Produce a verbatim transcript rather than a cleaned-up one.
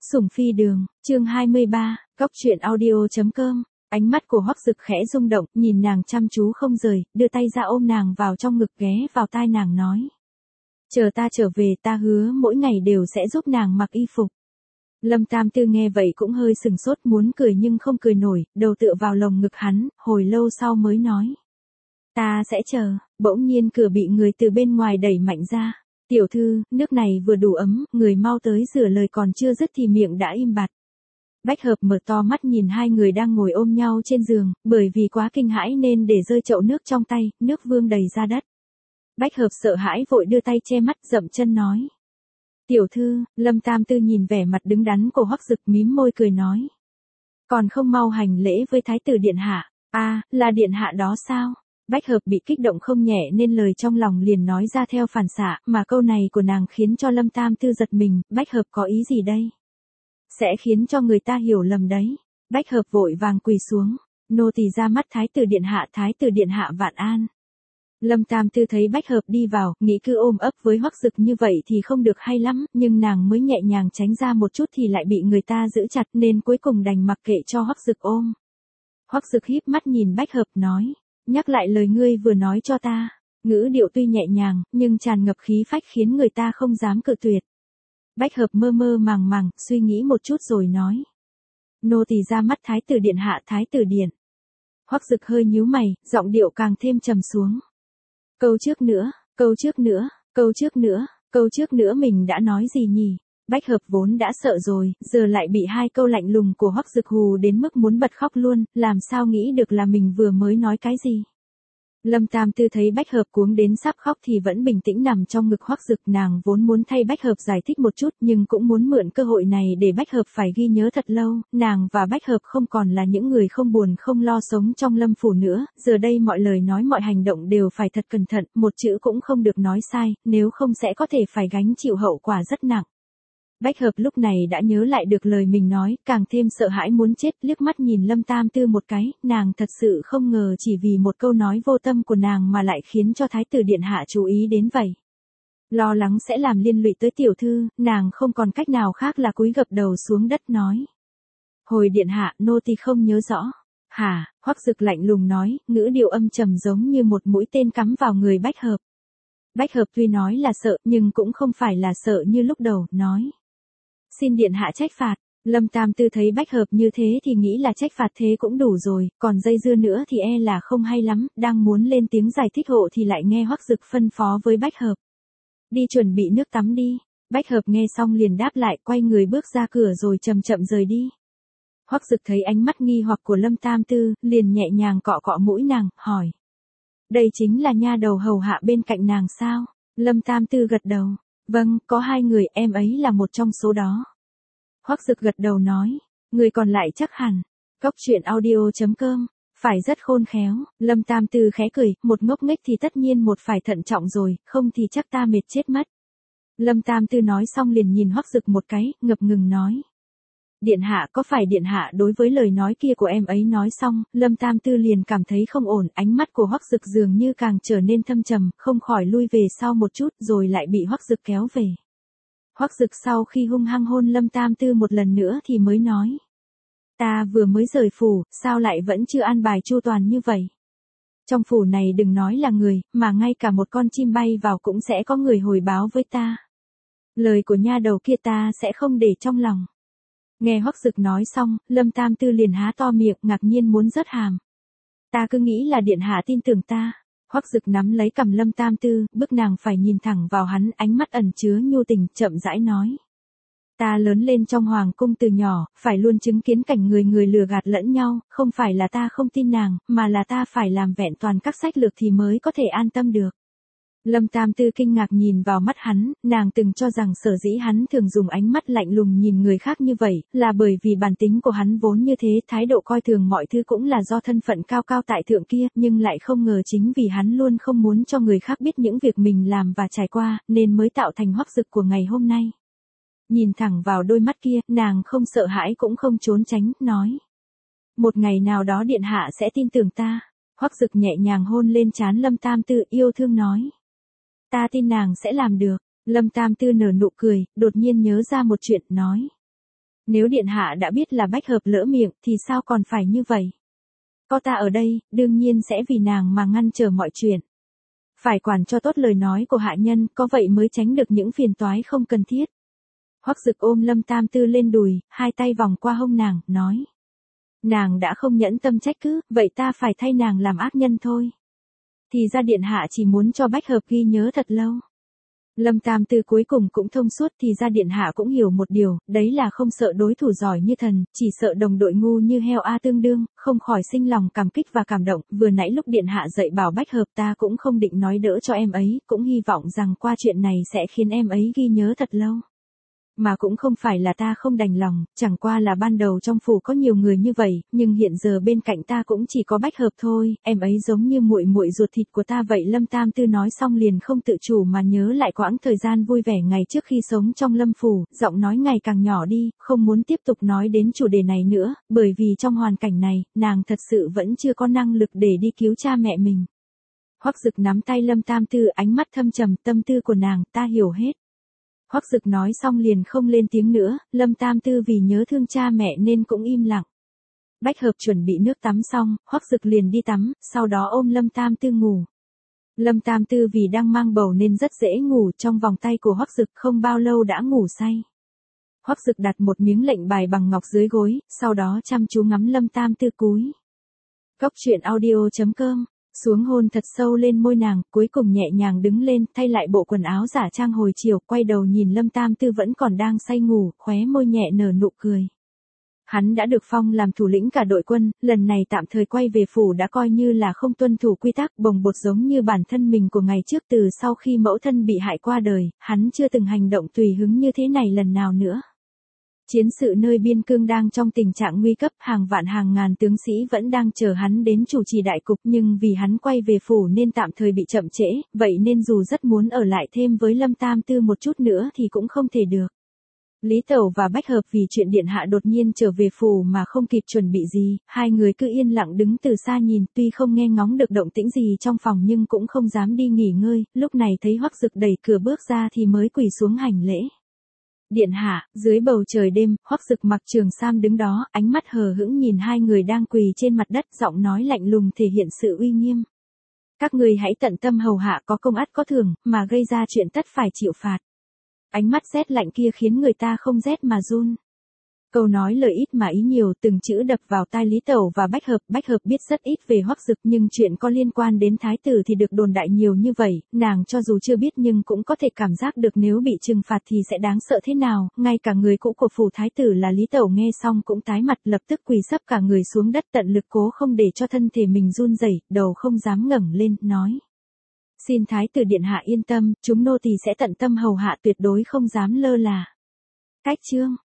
Sủng phi đường, chương hai mươi ba, Cóc truyện audio chấm com. Ánh mắt của Hoắc Dực khẽ rung động, nhìn nàng chăm chú không rời, đưa tay ra ôm nàng vào trong ngực, ghé vào tai nàng nói. Chờ ta trở về, ta hứa mỗi ngày đều sẽ giúp nàng mặc y phục. Lâm Tam Tư nghe vậy cũng hơi sừng sốt, muốn cười nhưng không cười nổi, đầu tựa vào lồng ngực hắn, hồi lâu sau mới nói. Ta sẽ chờ. Bỗng nhiên cửa bị người từ bên ngoài đẩy mạnh ra. Tiểu thư, nước này vừa đủ ấm, người mau tới rửa lời, còn chưa dứt thì miệng đã im bặt. Bách Hợp mở to mắt nhìn hai người đang ngồi ôm nhau trên giường, bởi vì quá kinh hãi nên để rơi chậu nước trong tay, nước vương đầy ra đất. Bách Hợp sợ hãi vội đưa tay che mắt, dậm chân nói. Tiểu thư. Lâm Tam Tư nhìn vẻ mặt đứng đắn của Hoắc Dực, mím môi cười nói. Còn không mau hành lễ với thái tử điện hạ. A, à, là điện hạ đó sao? Bách Hợp bị kích động không nhẹ nên lời trong lòng liền nói ra theo phản xạ, mà câu này của nàng khiến cho Lâm Tam Tư giật mình. Bách Hợp có ý gì đây? Sẽ khiến cho người ta hiểu lầm đấy. Bách Hợp vội vàng quỳ xuống. Nô tỳ ra mắt thái tử điện hạ, thái tử điện hạ vạn an. Lâm Tam Tư thấy Bách Hợp đi vào, nghĩ cứ ôm ấp với Hoắc Dực như vậy thì không được hay lắm, nhưng nàng mới nhẹ nhàng tránh ra một chút thì lại bị người ta giữ chặt nên cuối cùng đành mặc kệ cho Hoắc Dực ôm. Hoắc Dực híp mắt nhìn Bách Hợp nói. Nhắc lại lời ngươi vừa nói cho ta. Ngữ điệu tuy nhẹ nhàng, nhưng tràn ngập khí phách khiến người ta không dám cự tuyệt. Bách Hợp mơ mơ màng màng, suy nghĩ một chút rồi nói. Nô tỳ ra mắt thái tử điện hạ, thái tử điện. Hoắc Dực hơi nhíu mày, giọng điệu càng thêm trầm xuống. Câu trước nữa, câu trước nữa, câu trước nữa, câu trước nữa mình đã nói gì nhỉ? Bách Hợp vốn đã sợ rồi, giờ lại bị hai câu lạnh lùng của Hoắc Dực hù đến mức muốn bật khóc luôn, làm sao nghĩ được là mình vừa mới nói cái gì. Lâm Tam Tư thấy Bách Hợp cuống đến sắp khóc thì vẫn bình tĩnh nằm trong ngực Hoắc Dực, nàng vốn muốn thay Bách Hợp giải thích một chút nhưng cũng muốn mượn cơ hội này để Bách Hợp phải ghi nhớ thật lâu, nàng và Bách Hợp không còn là những người không buồn không lo sống trong Lâm phủ nữa, giờ đây mọi lời nói mọi hành động đều phải thật cẩn thận, một chữ cũng không được nói sai, nếu không sẽ có thể phải gánh chịu hậu quả rất nặng. Bách Hợp lúc này đã nhớ lại được lời mình nói, càng thêm sợ hãi muốn chết, liếc mắt nhìn Lâm Tam Tư một cái, nàng thật sự không ngờ chỉ vì một câu nói vô tâm của nàng mà lại khiến cho thái tử điện hạ chú ý đến vậy. Lo lắng sẽ làm liên lụy tới tiểu thư, nàng không còn cách nào khác là cúi gập đầu xuống đất nói. Hồi điện hạ, nô tỳ không nhớ rõ. Hả? Hoắc Dực lạnh lùng nói, ngữ điệu âm trầm giống như một mũi tên cắm vào người Bách Hợp. Bách Hợp tuy nói là sợ nhưng cũng không phải là sợ như lúc đầu, nói. Xin điện hạ trách phạt. Lâm Tam Tư thấy Bách Hợp như thế thì nghĩ là trách phạt thế cũng đủ rồi, còn dây dưa nữa thì e là không hay lắm, đang muốn lên tiếng giải thích hộ thì lại nghe Hoắc Dực phân phó với Bách Hợp. Đi chuẩn bị nước tắm đi. Bách Hợp nghe xong liền đáp lại, quay người bước ra cửa rồi chậm chậm rời đi. Hoắc Dực thấy ánh mắt nghi hoặc của Lâm Tam Tư, liền nhẹ nhàng cọ cọ mũi nàng, hỏi. Đây chính là nha đầu hầu hạ bên cạnh nàng sao? Lâm Tam Tư gật đầu. Vâng, có hai người, em ấy là một trong số đó. Hoắc Dực gật đầu nói, người còn lại chắc hẳn. Cóc truyện audio chấm com, phải rất khôn khéo. Lâm Tam Tư khẽ cười, một ngốc nghếch thì tất nhiên một phải thận trọng rồi, không thì chắc ta mệt chết mất. Lâm Tam Tư nói xong liền nhìn Hoắc Dực một cái, ngập ngừng nói. Điện hạ, có phải điện hạ đối với lời nói kia của em ấy? Nói xong, Lâm Tam Tư liền cảm thấy không ổn, ánh mắt của Hoắc Dực dường như càng trở nên thâm trầm, không khỏi lui về sau một chút rồi lại bị Hoắc Dực kéo về. Hoắc Dực sau khi hung hăng hôn Lâm Tam Tư một lần nữa thì mới nói. Ta vừa mới rời phủ, sao lại vẫn chưa an bài chu toàn như vậy? Trong phủ này đừng nói là người, mà ngay cả một con chim bay vào cũng sẽ có người hồi báo với ta. Lời của nha đầu kia ta sẽ không để trong lòng. Nghe Hoắc Dực nói xong, Lâm Tam Tư liền há to miệng, ngạc nhiên muốn rớt hàm. Ta cứ nghĩ là điện hạ tin tưởng ta. Hoắc Dực nắm lấy cằm Lâm Tam Tư, bức nàng phải nhìn thẳng vào hắn, ánh mắt ẩn chứa nhu tình, chậm rãi nói. Ta lớn lên trong hoàng cung từ nhỏ, phải luôn chứng kiến cảnh người người lừa gạt lẫn nhau, không phải là ta không tin nàng, mà là ta phải làm vẹn toàn các sách lược thì mới có thể an tâm được. Lâm Tam Tư kinh ngạc nhìn vào mắt hắn, nàng từng cho rằng sở dĩ hắn thường dùng ánh mắt lạnh lùng nhìn người khác như vậy, là bởi vì bản tính của hắn vốn như thế, thái độ coi thường mọi thứ cũng là do thân phận cao cao tại thượng kia, nhưng lại không ngờ chính vì hắn luôn không muốn cho người khác biết những việc mình làm và trải qua, nên mới tạo thành Hoắc Dực của ngày hôm nay. Nhìn thẳng vào đôi mắt kia, nàng không sợ hãi cũng không trốn tránh, nói. Một ngày nào đó điện hạ sẽ tin tưởng ta. Hoắc Dực nhẹ nhàng hôn lên trán Lâm Tam Tư, yêu thương nói. Ta tin nàng sẽ làm được. Lâm Tam Tư nở nụ cười, đột nhiên nhớ ra một chuyện, nói. Nếu điện hạ đã biết là Bách Hợp lỡ miệng thì sao còn phải như vậy? Có ta ở đây, đương nhiên sẽ vì nàng mà ngăn trở mọi chuyện. Phải quản cho tốt lời nói của hạ nhân, có vậy mới tránh được những phiền toái không cần thiết. Hoắc Dực ôm Lâm Tam Tư lên đùi, hai tay vòng qua hông nàng, nói. Nàng đã không nhẫn tâm trách cứ, vậy ta phải thay nàng làm ác nhân thôi. Thì ra điện hạ chỉ muốn cho Bách Hợp ghi nhớ thật lâu. Lâm Tam Tư cuối cùng cũng thông suốt, thì ra điện hạ cũng hiểu một điều, đấy là không sợ đối thủ giỏi như thần, chỉ sợ đồng đội ngu như heo a tương đương, không khỏi sinh lòng cảm kích và cảm động. Vừa nãy lúc điện hạ dạy bảo Bách Hợp ta cũng không định nói đỡ cho em ấy, cũng hy vọng rằng qua chuyện này sẽ khiến em ấy ghi nhớ thật lâu. Mà cũng không phải là ta không đành lòng, chẳng qua là ban đầu trong phủ có nhiều người như vậy, nhưng hiện giờ bên cạnh ta cũng chỉ có Bách Hợp thôi, em ấy giống như muội muội ruột thịt của ta vậy. Lâm Tam Tư nói xong liền không tự chủ mà nhớ lại quãng thời gian vui vẻ ngày trước khi sống trong Lâm phủ, giọng nói ngày càng nhỏ đi, không muốn tiếp tục nói đến chủ đề này nữa, bởi vì trong hoàn cảnh này, nàng thật sự vẫn chưa có năng lực để đi cứu cha mẹ mình. Hoắc Dực nắm tay Lâm Tam Tư, ánh mắt thâm trầm, tâm tư của nàng, ta hiểu hết. Hoắc Dực nói xong liền không lên tiếng nữa, Lâm Tam Tư vì nhớ thương cha mẹ nên cũng im lặng. Bách Hợp chuẩn bị nước tắm xong, Hoắc Dực liền đi tắm, sau đó ôm Lâm Tam Tư ngủ. Lâm Tam Tư vì đang mang bầu nên rất dễ ngủ, trong vòng tay của Hoắc Dực không bao lâu đã ngủ say. Hoắc Dực đặt một miếng lệnh bài bằng ngọc dưới gối, sau đó chăm chú ngắm Lâm Tam Tư cúi. Cốc truyện audio chấm com xuống hôn thật sâu lên môi nàng, cuối cùng nhẹ nhàng đứng lên, thay lại bộ quần áo giả trang hồi chiều, quay đầu nhìn Lâm Tam Tư vẫn còn đang say ngủ, khóe môi nhẹ nở nụ cười. Hắn đã được phong làm thủ lĩnh cả đội quân, lần này tạm thời quay về phủ đã coi như là không tuân thủ quy tắc, bồng bột giống như bản thân mình của ngày trước. Từ sau khi mẫu thân bị hại qua đời, hắn chưa từng hành động tùy hứng như thế này lần nào nữa. Chiến sự nơi biên cương đang trong tình trạng nguy cấp, hàng vạn hàng ngàn tướng sĩ vẫn đang chờ hắn đến chủ trì đại cục, nhưng vì hắn quay về phủ nên tạm thời bị chậm trễ, vậy nên dù rất muốn ở lại thêm với Lâm Tam Tư một chút nữa thì cũng không thể được. Lý Tẩu và Bách Hợp vì chuyện điện hạ đột nhiên trở về phủ mà không kịp chuẩn bị gì, hai người cứ yên lặng đứng từ xa nhìn, tuy không nghe ngóng được động tĩnh gì trong phòng nhưng cũng không dám đi nghỉ ngơi, lúc này thấy Hoắc Dực đẩy cửa bước ra thì mới quỳ xuống hành lễ. Điện hạ, dưới bầu trời đêm, Hoắc Dực mặc trường sam đứng đó, ánh mắt hờ hững nhìn hai người đang quỳ trên mặt đất, giọng nói lạnh lùng thể hiện sự uy nghiêm. Các người hãy tận tâm hầu hạ, có công ắt có thưởng, mà gây ra chuyện tất phải chịu phạt. Ánh mắt rét lạnh kia khiến người ta không rét mà run. Câu nói lời ít mà ý nhiều, từng chữ đập vào tai Lý Tẩu và Bách Hợp. Bách Hợp biết rất ít về Hoắc Dực, nhưng chuyện có liên quan đến thái tử thì được đồn đại nhiều như vậy, nàng cho dù chưa biết nhưng cũng có thể cảm giác được nếu bị trừng phạt thì sẽ đáng sợ thế nào. Ngay cả người cũ của phủ thái tử là Lý Tẩu nghe xong cũng tái mặt, lập tức quỳ sấp cả người xuống đất, tận lực cố không để cho thân thể mình run rẩy, đầu không dám ngẩng lên, nói: Xin thái tử điện hạ yên tâm, chúng nô tỳ sẽ tận tâm hầu hạ, tuyệt đối không dám lơ là. Cách chương